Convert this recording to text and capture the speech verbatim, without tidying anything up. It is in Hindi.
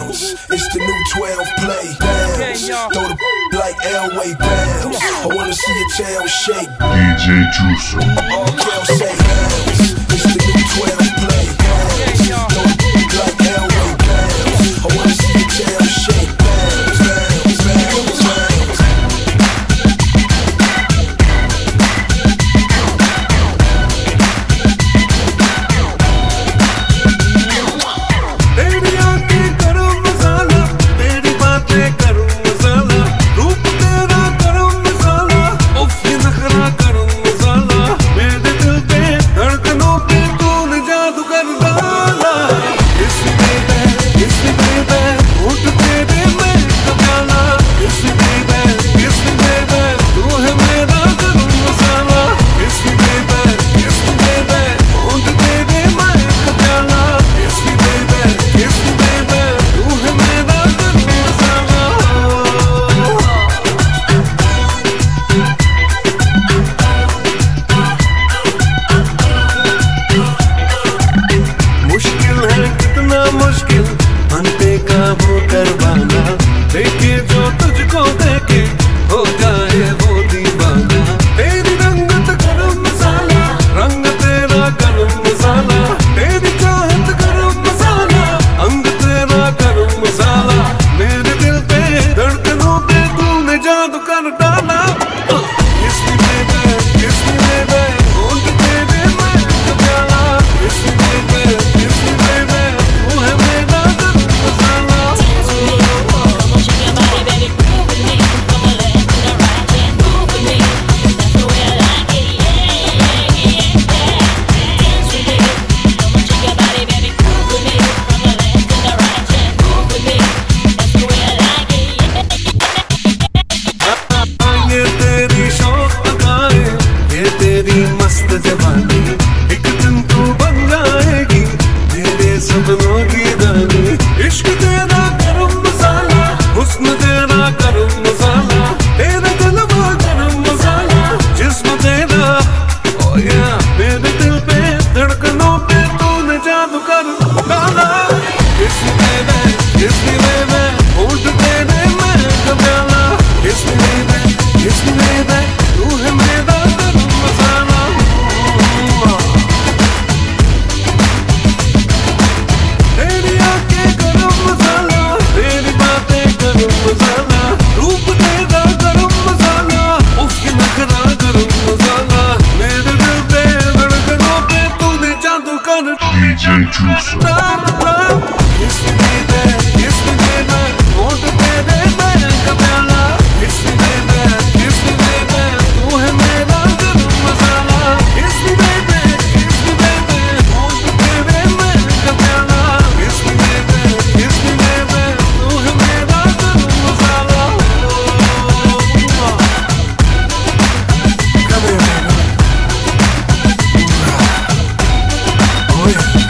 bounce. It's the new twelve play. Bounce. Throw the like Elway bounce. I wanna see your tail shake. D J Juicer. All Kel say bounce. It's the new twelve play. Bounce. Throw the like Elway bounce. I wanna see your tail shake. Bounce, bounce, bounce, bounce. तेरी आंखें करो मसाला, तेरी बातें करो मसाला, रूप तेरा करो मसाला, उफ ये नखरा करो मसाला, मेरे दिल पे धड़कनों पे तूने जादू कर डाला। किसी बेबे, किसी बेबे, होठ तेरे में कमाला, किसी बेबे, किसी बेबे, तू है मेरा गरम मसाला, किसी बेबे, किसी बेबे, होठ तेरे में कमाला, किसी बेबे, किसी बेबे, तू है मेरा गरम मसाला। मुश्किल है कितना मुश्किल मन पे काबू करवाना, देखे जो तुझको देखे हो जाए वो दीवाना। तेरी रंगत गरम मसाला, रंग तेरा गरम मसाला, तेरी चाहत गरम मसाला, अंग तेरा गरम मसाला, मेरे दिल पे धड़कनों पे तूने जादू कर डाला। किसी बेबे, किसी बेबे, होठ तेरे में कमाला, किसी बेबे, किसी बेबे, तू है मेरा गरम मसाला। ये तेरी शौक अदाएं, ये तेरी मस्त जवानी, एक दिन तू बन जाएगी मेरे सपनों की रानी। इश्क तेरा गरम मसाला, हुस्न तेरा गरम मसाला, तेरा जलवा गरम मसाला, जिस्म तेरा ओ या मेरे दिल पे धड़कनों पे तूने जादू कर डाला। किसी बेबे, किसी बेबे, होठ तेरे में कमाला, किसी बेबे, किसी बेबे, तू है मेरा गरम मसाला। तेरी आंखें गरम मसाला, तेरी बातें गरम मसाला, रूप तेरा गरम मसाला, उफ ये नखरा गरम मसाला, मेरे दिल पे धड़कनों पे तूने जादू कर D J Juicer. डाला। किसी बेबे, किसी बेबे, होठ तेरे में कमाला, किसी बेबे, किसी बेबे, तू है मेरा गरम मसाला, किसी बेबे, किसी बेबे, होठ तेरे में कमाला, किसी बेबे, किसी बेबे, तू है मेरा गरम मसाला। Come here, baby. Oh yeah.